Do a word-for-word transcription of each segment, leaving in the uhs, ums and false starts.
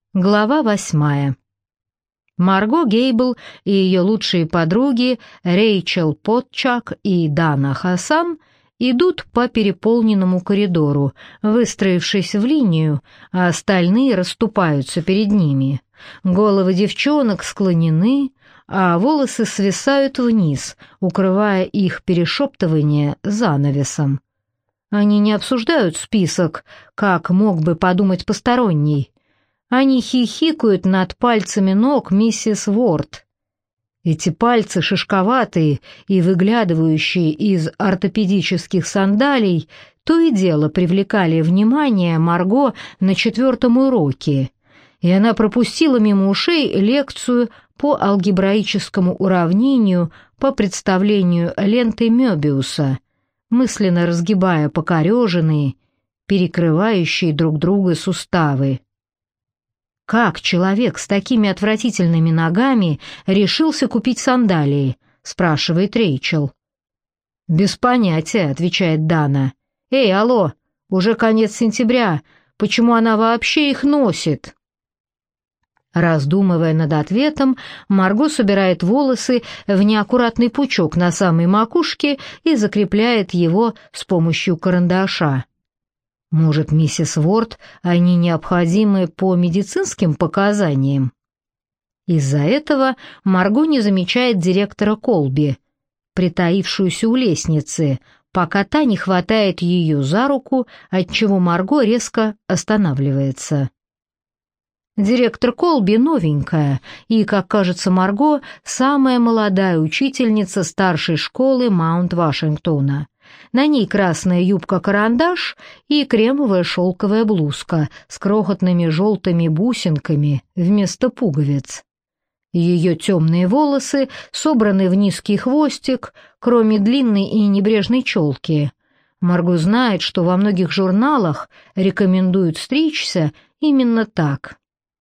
Глава восьмая. Марго Гейбл и ее лучшие подруги Рэйчел Потчак и Дана Хасан идут по переполненному коридору, выстроившись в линию, а остальные расступаются перед ними. Головы девчонок склонены, а волосы свисают вниз, укрывая их перешептывание занавесом. Они не обсуждают список, как мог бы подумать посторонний. Они хихикают над пальцами ног миссис Уорд. Эти пальцы шишковатые и выглядывающие из ортопедических сандалий то и дело привлекали внимание Марго на четвертом уроке, и она пропустила мимо ушей лекцию по алгебраическому уравнению по представлению ленты Мёбиуса, мысленно разгибая покореженные, перекрывающие друг друга суставы. «Как человек с такими отвратительными ногами решился купить сандалии?» — спрашивает Рэйчел. «Без понятия», — отвечает Дана. «Эй, алло, уже конец сентября, почему она вообще их носит?» Раздумывая над ответом, Марго собирает волосы в неаккуратный пучок на самой макушке и закрепляет его с помощью карандаша. Может, миссис Уорд, они необходимы по медицинским показаниям? Из-за этого Марго не замечает директора Колби, притаившуюся у лестницы, пока та не хватает ее за руку, отчего Марго резко останавливается. Директор Колби новенькая и, как кажется Марго, самая молодая учительница старшей школы Маунт-Вашингтона. На ней красная юбка-карандаш и кремовая шелковая блузка с крохотными желтыми бусинками вместо пуговиц. Ее темные волосы собраны в низкий хвостик, кроме длинной и небрежной челки. Марго знает, что во многих журналах рекомендуют стричься именно так.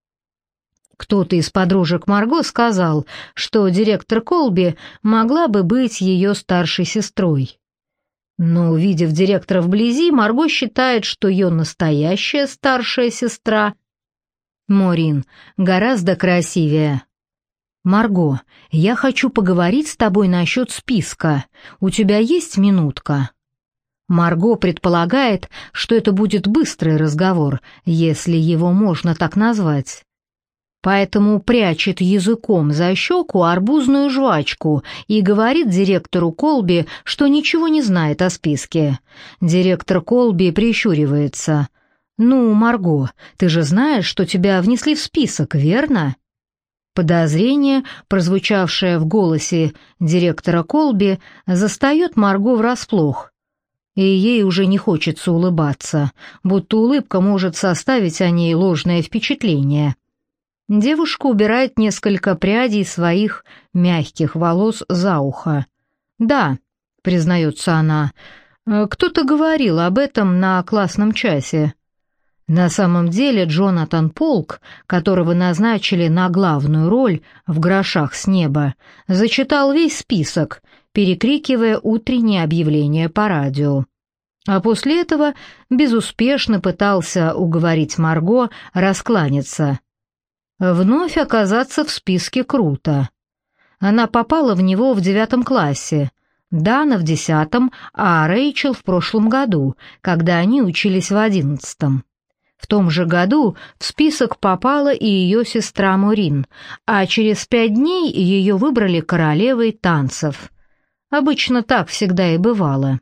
Кто-то из подружек Марго сказал, что директор Колби могла бы быть ее старшей сестрой. Но, увидев директора вблизи, Марго считает, что ее настоящая старшая сестра, Морин, гораздо красивее. «Марго, я хочу поговорить с тобой насчет списка. У тебя есть минутка?» Марго предполагает, что это будет быстрый разговор, если его можно так назвать. Поэтому прячет языком за щеку арбузную жвачку и говорит директору Колби, что ничего не знает о списке. Директор Колби прищуривается. «Ну, Марго, ты же знаешь, что тебя внесли в список, верно?» Подозрение, прозвучавшее в голосе директора Колби, застает Марго врасплох. И ей уже не хочется улыбаться, будто улыбка может составить о ней ложное впечатление. Девушка убирает несколько прядей своих мягких волос за ухо. «Да», — признается она, — «кто-то говорил об этом на классном часе». На самом деле Джонатан Полк, которого назначили на главную роль в «Грошах с неба», зачитал весь список, перекрикивая утренние объявления по радио. А после этого безуспешно пытался уговорить Марго раскланяться. Вновь оказаться в списке круто. Она попала в него в девятом классе, Дана в десятом, а Рэйчел в прошлом году, когда они учились в одиннадцатом. В том же году в список попала и ее сестра Морин, а через пять дней ее выбрали королевой танцев. Обычно так всегда и бывало.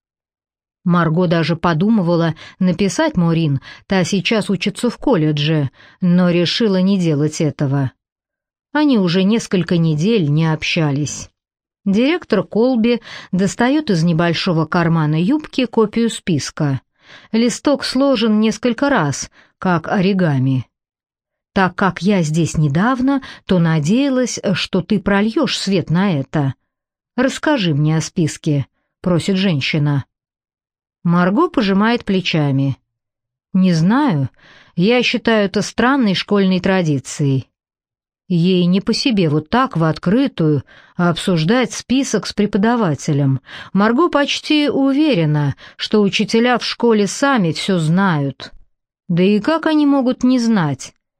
Марго даже подумывала написать Морин, та сейчас учится в колледже, но решила не делать этого. Они уже несколько недель не общались. Директор Колби достает из небольшого кармана юбки копию списка. Листок сложен несколько раз, как оригами. «Так как я здесь недавно, то надеялась, что ты прольешь свет на это. Расскажи мне о списке», — просит женщина. Марго пожимает плечами. «Не знаю, я считаю это странной школьной традицией. Ей не по себе вот так в открытую обсуждать список с преподавателем. Марго почти уверена, что учителя в школе сами все знают. Да и как они могут не знать?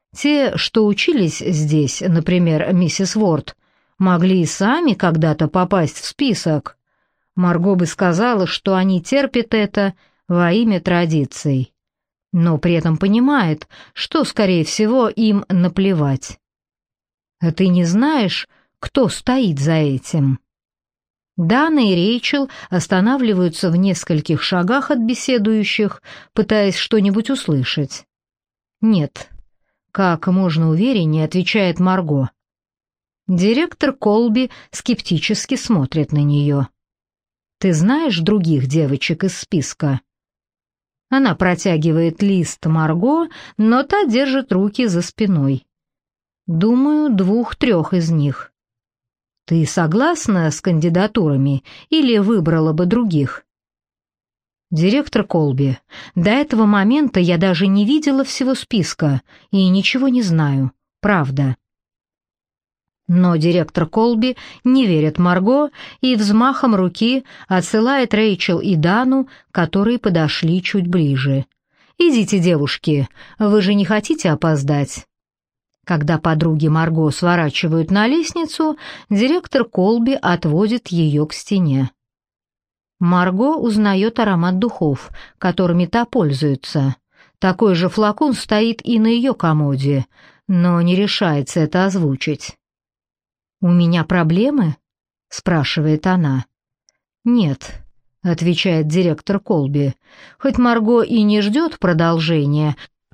Те, что учились здесь, например, миссис Уорд, могли и сами когда-то попасть в список. Марго бы сказала, что они терпят это во имя традиций, но при этом понимает, что, скорее всего, им наплевать. А ты не знаешь, кто стоит за этим? Дана и Рэйчел останавливаются в нескольких шагах от беседующих, пытаясь что-нибудь услышать. «Нет», — как можно увереннее отвечает Марго. Директор Колби скептически смотрит на нее. «Ты знаешь других девочек из списка?» Она протягивает лист Марго, но та держит руки за спиной. «Думаю, двух-трех из них». «Ты согласна с кандидатурами или выбрала бы других?» «Директор Колби, до этого момента я даже не видела всего списка и ничего не знаю, правда». Но директор Колби не верит Марго и взмахом руки отсылает Рэйчел и Дану, которые подошли чуть ближе. «Идите, девушки, вы же не хотите опоздать?» Когда подруги Марго сворачивают на лестницу, директор Колби отводит ее к стене. Марго узнает аромат духов, которыми та пользуется. Такой же флакон стоит и на ее комоде, но не решается это озвучить. «У меня проблемы?» — спрашивает она. «Нет», — отвечает директор Колби, хоть Марго и не ждет продолжения,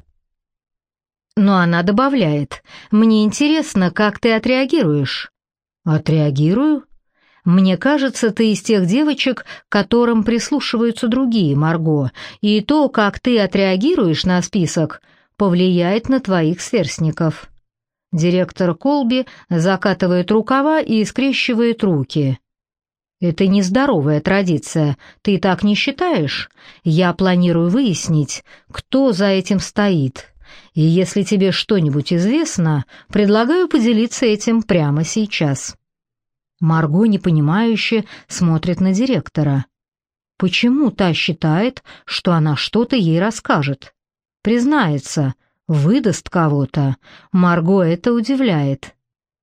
но она добавляет: «Мне интересно, как ты отреагируешь». «Отреагирую? Мне кажется, ты из тех девочек, к которым прислушиваются другие, Марго, и то, как ты отреагируешь на список, повлияет на твоих сверстников». Директор Колби закатывает рукава и скрещивает руки. «Это нездоровая традиция, ты так не считаешь? Я планирую выяснить, кто за этим стоит. И если тебе что-нибудь известно, предлагаю поделиться этим прямо сейчас». Марго непонимающе смотрит на директора. Почему та считает, что она что-то ей расскажет? Признается, выдаст кого-то. Марго это удивляет.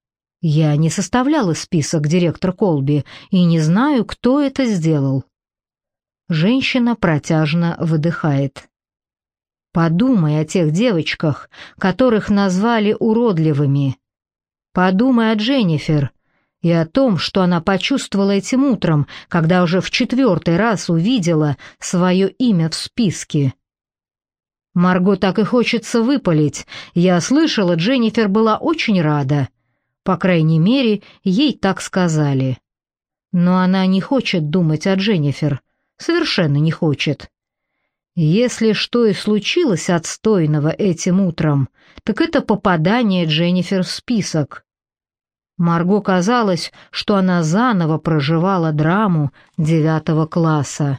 «Я не составляла список, директор Колби, и не знаю, кто это сделал». Женщина протяжно выдыхает. «Подумай о тех девочках, которых назвали уродливыми. Подумай о Дженнифер и о том, что она почувствовала этим утром, когда уже в четвертый раз увидела свое имя в списке». Марго так и хочется выпалить. Я слышала, Дженнифер была очень рада. По крайней мере, ей так сказали. Но она не хочет думать о Дженнифер. Совершенно не хочет. Если что и случилось отстойного этим утром, так это попадание Дженнифер в список. Марго казалось, что она заново проживала драму девятого класса.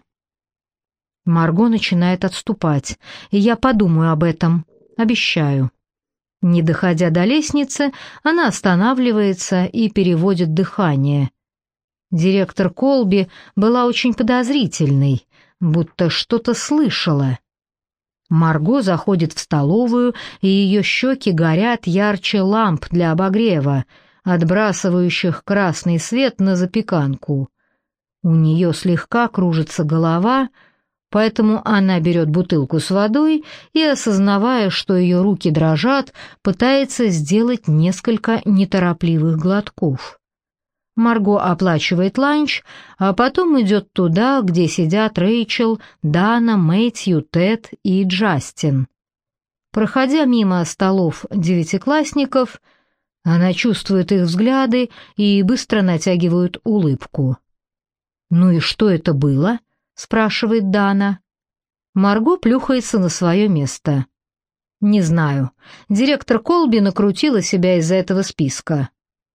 Марго начинает отступать, и я подумаю об этом, обещаю. Не доходя до лестницы, она останавливается и переводит дыхание. Директор Колби была очень подозрительной, будто что-то слышала. Марго заходит в столовую, и ее щеки горят ярче ламп для обогрева, отбрасывающих красный свет на запеканку. У нее слегка кружится голова, поэтому она берет бутылку с водой и, осознавая, что ее руки дрожат, пытается сделать несколько неторопливых глотков. Марго оплачивает ланч, а потом идет туда, где сидят Рэйчел, Дана, Мэтью, Тед и Джастин. Проходя мимо столов девятиклассников, она чувствует их взгляды и быстро натягивает улыбку. «Ну и что это было?» — спрашивает Дана. Марго плюхается на свое место. «Не знаю. Директор Колби накрутила себя из-за этого списка».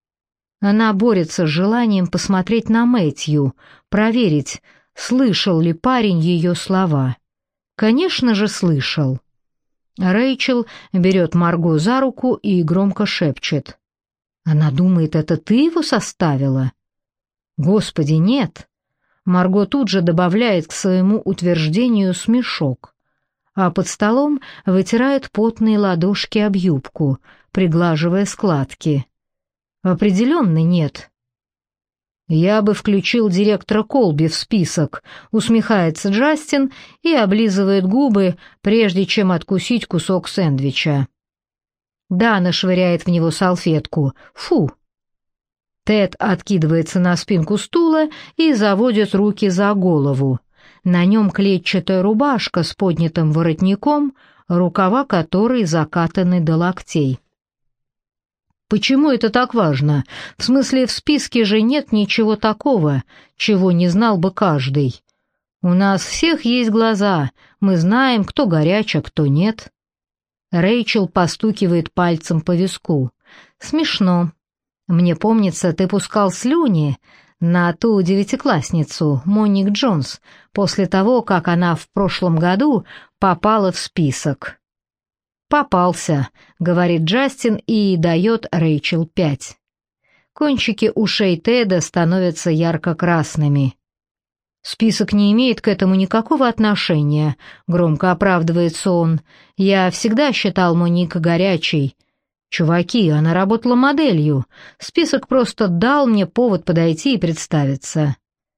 Она борется с желанием посмотреть на Мэтью, проверить, слышал ли парень ее слова. Конечно же, слышал. Рэйчел берет Марго за руку и громко шепчет. «Она думает, это ты его составила?» «Господи, нет!» Марго тут же добавляет к своему утверждению смешок. а под столом вытирает потные ладошки об юбку, приглаживая складки. Определенно нет. «Я бы включил директора Колби в список», — усмехается Джастин и облизывает губы, прежде чем откусить кусок сэндвича. Дана швыряет в него салфетку. «Фу!» Тед откидывается на спинку стула и заводит руки за голову. На нем клетчатая рубашка с поднятым воротником, рукава которой закатаны до локтей. Почему это так важно? В смысле, в списке же нет ничего такого, чего не знал бы каждый. У нас всех есть глаза, мы знаем, кто горяч, а кто нет. Рэйчел постукивает пальцем по виску. Смешно. Мне помнится, ты пускал слюни на ту девятиклассницу, Моник Джонс, после того, как она в прошлом году попала в список. «Попался», — говорит Джастин и дает Рэйчел пять. Кончики ушей Теда становятся ярко-красными. «Список не имеет к этому никакого отношения», — громко оправдывается он. «Я всегда считал Моник горячей. Чуваки, она работала моделью. Список просто дал мне повод подойти и представиться».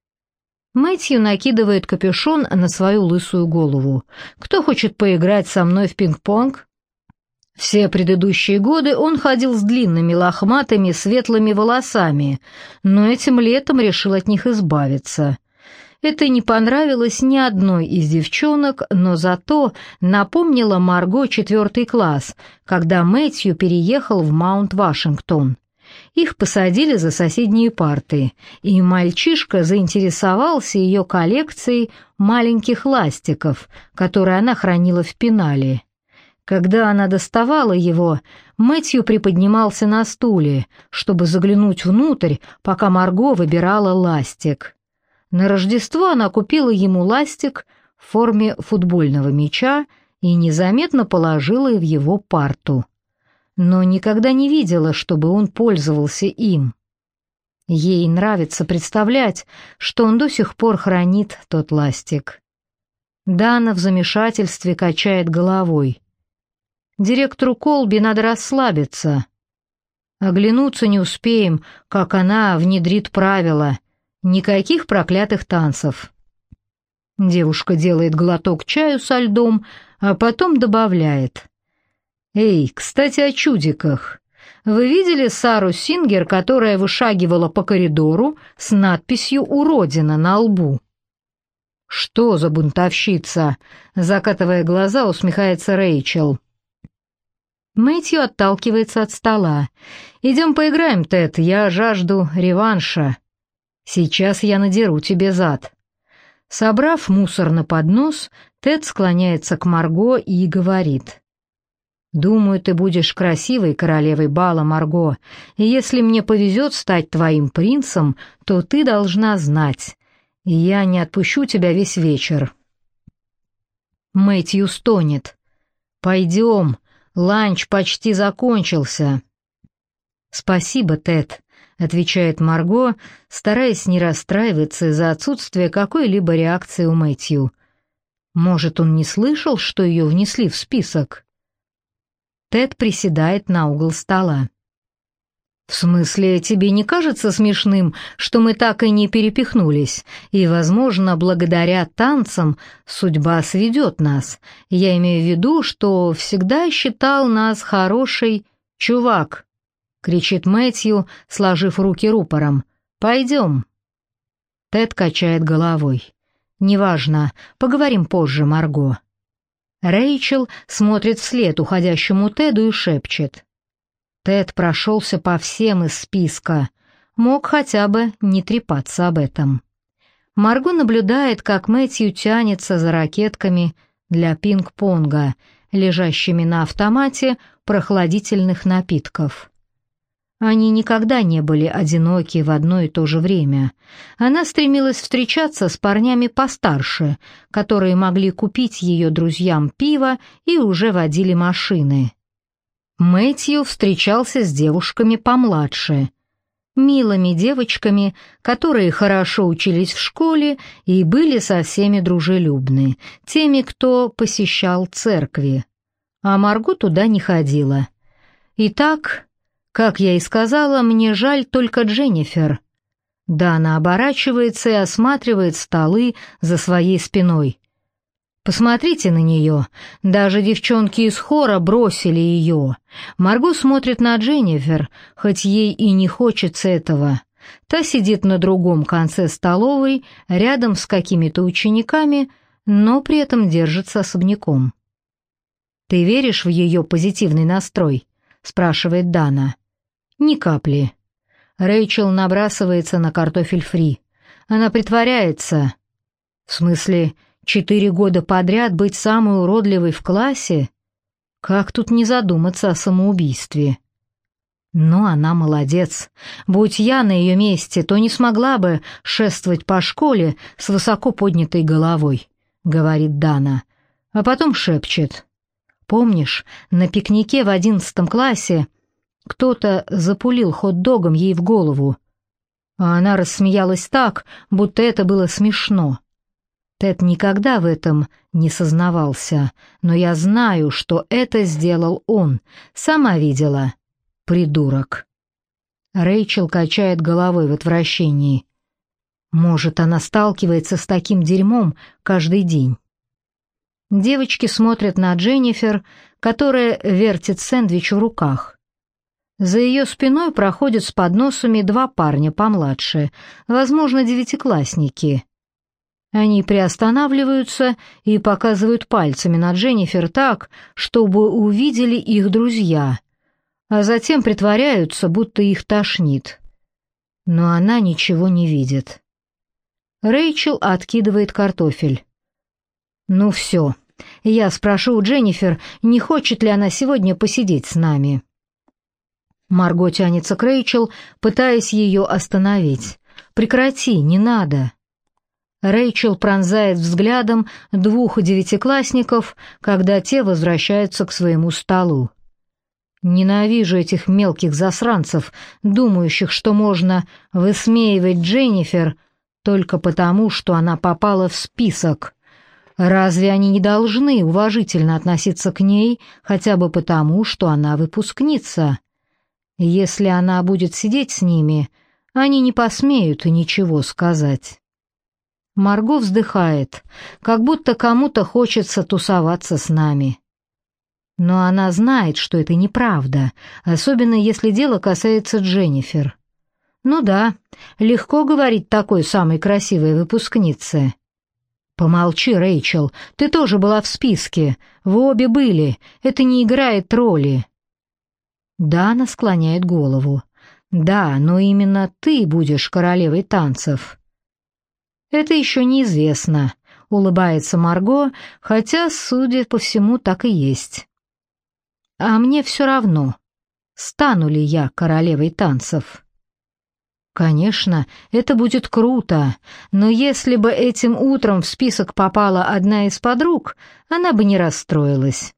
Мэтью накидывает капюшон на свою лысую голову. «Кто хочет поиграть со мной в пинг-понг?» Все предыдущие годы он ходил с длинными лохматыми светлыми волосами, но этим летом решил от них избавиться. Это не понравилось ни одной из девчонок, но зато напомнило Марго четвертый класс, когда Мэтью переехал в Маунт-Вашингтон. Их посадили за соседние парты, и мальчишка заинтересовался ее коллекцией маленьких ластиков, которые она хранила в пенале. Когда она доставала его, Мэтью приподнимался на стуле, чтобы заглянуть внутрь, пока Марго выбирала ластик. На Рождество она купила ему ластик в форме футбольного мяча и незаметно положила в его парту. Но никогда не видела, чтобы он пользовался им. Ей нравится представлять, что он до сих пор хранит тот ластик. Дана в замешательстве качает головой. Директору Колби надо расслабиться. Оглянуться не успеем, как она внедрит правила. Никаких проклятых танцев. Девушка делает глоток чаю со льдом, а потом добавляет. «Эй, кстати, о чудиках. Вы видели Сару Сингер, которая вышагивала по коридору с надписью «Уродина» на лбу?» «Что за бунтовщица?» — закатывая глаза, усмехается Рэйчел. Мэтью отталкивается от стола. «Идем поиграем, Тед, я жажду реванша. Сейчас я надеру тебе зад». Собрав мусор на поднос, Тед склоняется к Марго и говорит. «Думаю, ты будешь красивой королевой бала, Марго, и если мне повезет стать твоим принцем, то ты должна знать, и я не отпущу тебя весь вечер». Мэтью стонет. «Пойдем, ланч почти закончился». «Спасибо, Тед», — отвечает Марго, стараясь не расстраиваться из-за отсутствия какой-либо реакции у Мэтью. Может, он не слышал, что ее внесли в список? Тед приседает на угол стола. «В смысле, тебе не кажется смешным, что мы так и не перепихнулись, и, возможно, благодаря танцам судьба сведет нас? Я имею в виду, что всегда считал нас хорошей...» «Чувак!» — кричит Мэтью, сложив руки рупором. «Пойдем!» Тед качает головой. «Неважно, поговорим позже, Марго». Рэйчел смотрит вслед уходящему Теду и шепчет. Тед прошелся по всем из списка, мог хотя бы не трепаться об этом. Марго наблюдает, как Мэтью тянется за ракетками для пинг-понга, лежащими на автомате прохладительных напитков. Они никогда не были одиноки в одно и то же время. Она стремилась встречаться с парнями постарше, которые могли купить ее друзьям пиво и уже водили машины. Мэтью встречался с девушками помладше. милыми девочками, которые хорошо учились в школе и были со всеми дружелюбны, теми, кто посещал церкви. А Марго туда не ходила. Итак, как я и сказала, мне жаль только Дженнифер. Дана оборачивается и осматривает столы за своей спиной. Посмотрите на нее. Даже девчонки из хора бросили ее. Марго смотрит на Дженнифер, хоть ей и не хочется этого. Та сидит на другом конце столовой, рядом с какими-то учениками, но при этом держится особняком. «Ты веришь в ее позитивный настрой?» — спрашивает Дана. «Ни капли». Рэйчел набрасывается на картофель фри. Она притворяется. В смысле... Четыре года подряд быть самой уродливой в классе? Как тут не задуматься о самоубийстве? Но она молодец. Будь я на ее месте, то не смогла бы шествовать по школе с высоко поднятой головой, говорит Дана, а потом шепчет. Помнишь, на пикнике в одиннадцатом классе кто-то запулил хот-догом ей в голову, а она рассмеялась так, будто это было смешно. Тед никогда в этом не сознавался, но я знаю, что это сделал он. Сама видела. Придурок. Рэйчел качает головой в отвращении. Может, она сталкивается с таким дерьмом каждый день. Девочки смотрят на Дженнифер, которая вертит сэндвич в руках. За ее спиной проходят с подносами два парня помладше, возможно, девятиклассники. Они приостанавливаются и показывают пальцами на Дженнифер так, чтобы увидели их друзья, а затем притворяются, будто их тошнит. Но она ничего не видит. Рэйчел откидывает картофель. «Ну все, я спрошу у Дженнифер, не хочет ли она сегодня посидеть с нами». Марго тянется к Рэйчел, пытаясь ее остановить. «Прекрати, не надо». Рэйчел пронзает взглядом двух девятиклассников, когда те возвращаются к своему столу. Ненавижу этих мелких засранцев, думающих, что можно высмеивать Дженнифер только потому, что она попала в список. Разве они не должны уважительно относиться к ней хотя бы потому, что она выпускница? Если она будет сидеть с ними, они не посмеют ничего сказать. Марго вздыхает, как будто кому-то хочется тусоваться с нами. Но она знает, что это неправда, особенно если дело касается Дженнифер. Ну да, легко говорить такой самой красивой выпускнице. Помолчи, Рэйчел, ты тоже была в списке, вы обе были, это не играет роли. Дана склоняет голову. Да, но именно ты будешь королевой танцев. «Это еще неизвестно», — улыбается Марго, хотя, судя по всему, так и есть. «А мне все равно, стану ли я королевой танцев». «Конечно, это будет круто, но если бы этим утром в список попала одна из подруг, она бы не расстроилась».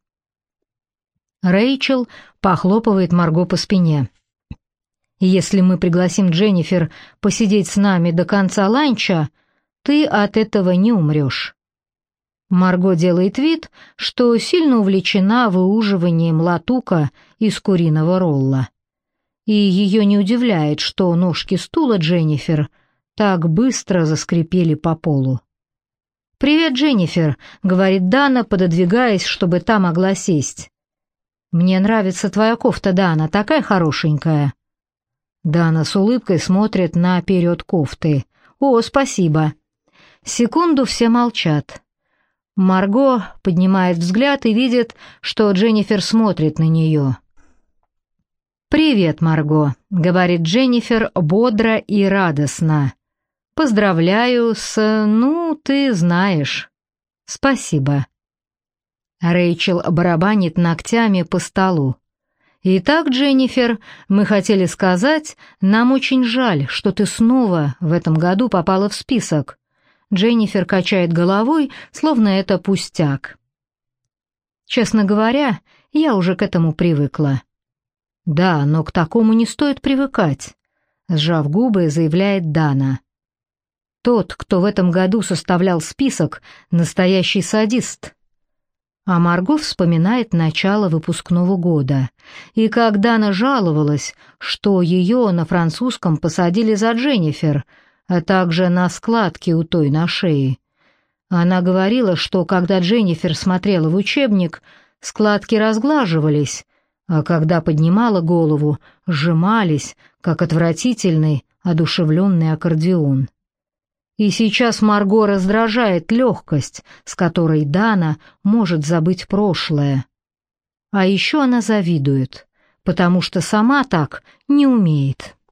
Рэйчел похлопывает Марго по спине. «Если мы пригласим Дженнифер посидеть с нами до конца ланча, ты от этого не умрешь». Марго делает вид, что сильно увлечена выуживанием латука из куриного ролла. И ее не удивляет, что ножки стула Дженнифер так быстро заскрипели по полу. «Привет, Дженнифер», — говорит Дана, пододвигаясь, чтобы та могла сесть. «Мне нравится твоя кофта, Дана, такая хорошенькая». Дана с улыбкой смотрит на перед кофты. «О, спасибо». Секунду все молчат. Марго поднимает взгляд и видит, что Дженнифер смотрит на нее. «Привет, Марго», — говорит Дженнифер бодро и радостно. «Поздравляю с... ну, ты знаешь». «Спасибо». Рэйчел барабанит ногтями по столу. «Итак, Дженнифер, мы хотели сказать, нам очень жаль, что ты снова в этом году попала в список». Дженнифер качает головой, словно это пустяк. «Честно говоря, я уже к этому привыкла». «Да, но к такому не стоит привыкать». — сжав губы, заявляет Дана. Тот, кто в этом году составлял список, настоящий садист. А Марго вспоминает начало выпускного года. И как Дана жаловалась, что ее на французском посадили за Дженнифер, а также на складки у той на шее. Она говорила, что когда Дженнифер смотрела в учебник, складки разглаживались, а когда поднимала голову, сжимались, как отвратительный, одушевленный аккордеон. И сейчас Марго раздражает легкость, с которой Дана может забыть прошлое. А еще она завидует, потому что сама так не умеет.